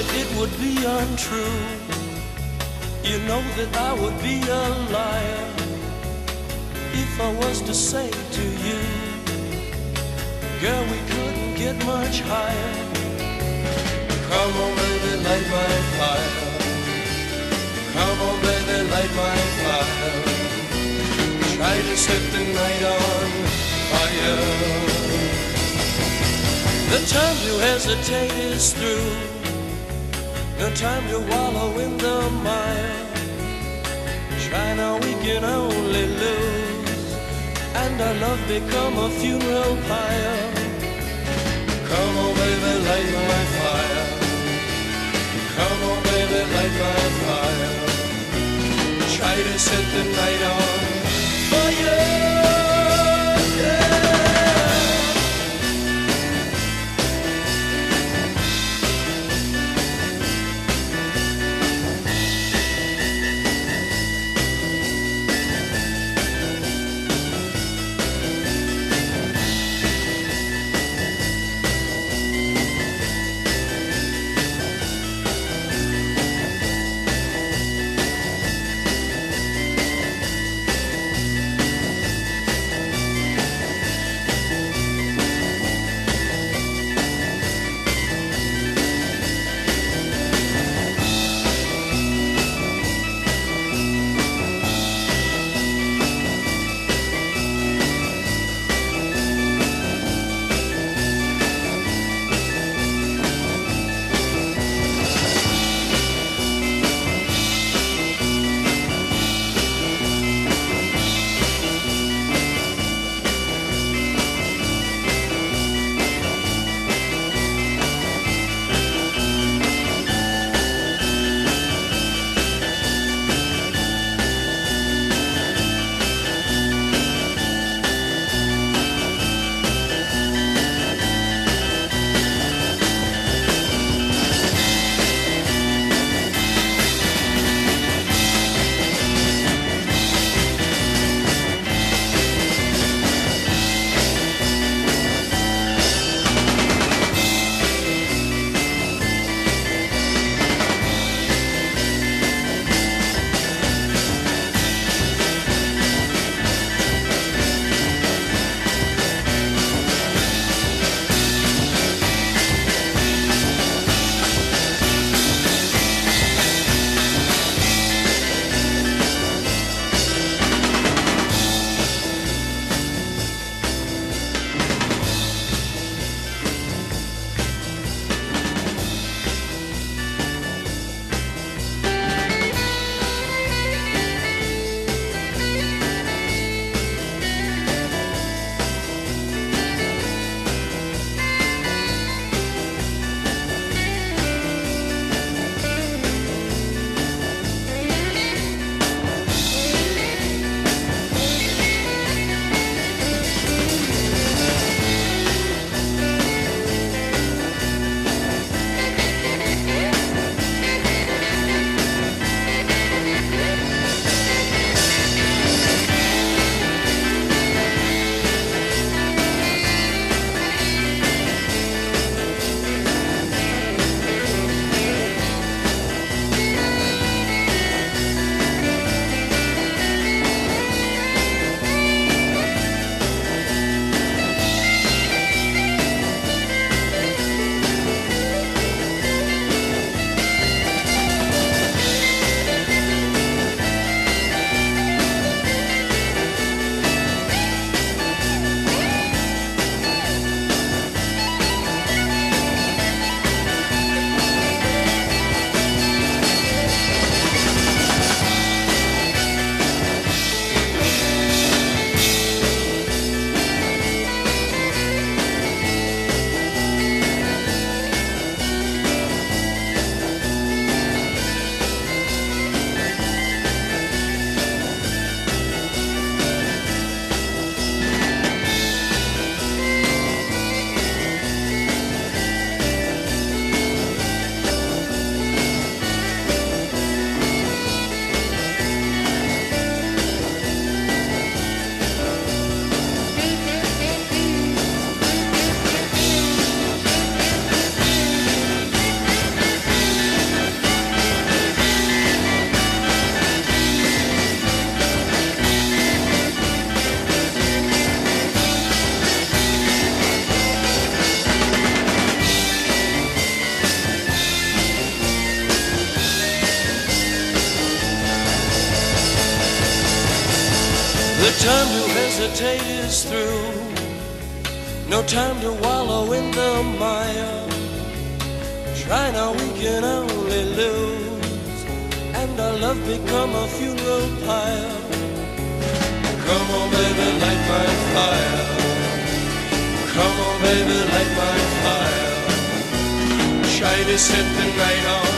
that it would be untrue. You know that I would be a liar if I was to say to you, girl, we couldn't get much higher. Come on, baby, light my fire. Come on, baby, light my fire. Try to set the night on fire. The time to hesitate is through. No time to wallow in the mire. Try now, we can only lose, and our love become a funeral pyre. Come on, baby, light my fire. Come on, baby, light my fire. Try to set the night on fire. The time to hesitate is through. No time to wallow in the mire. Try now, we can only lose, and our love become a funeral pyre. Come on, baby, light my fire. Come on, baby, light my fire. Try to set the night on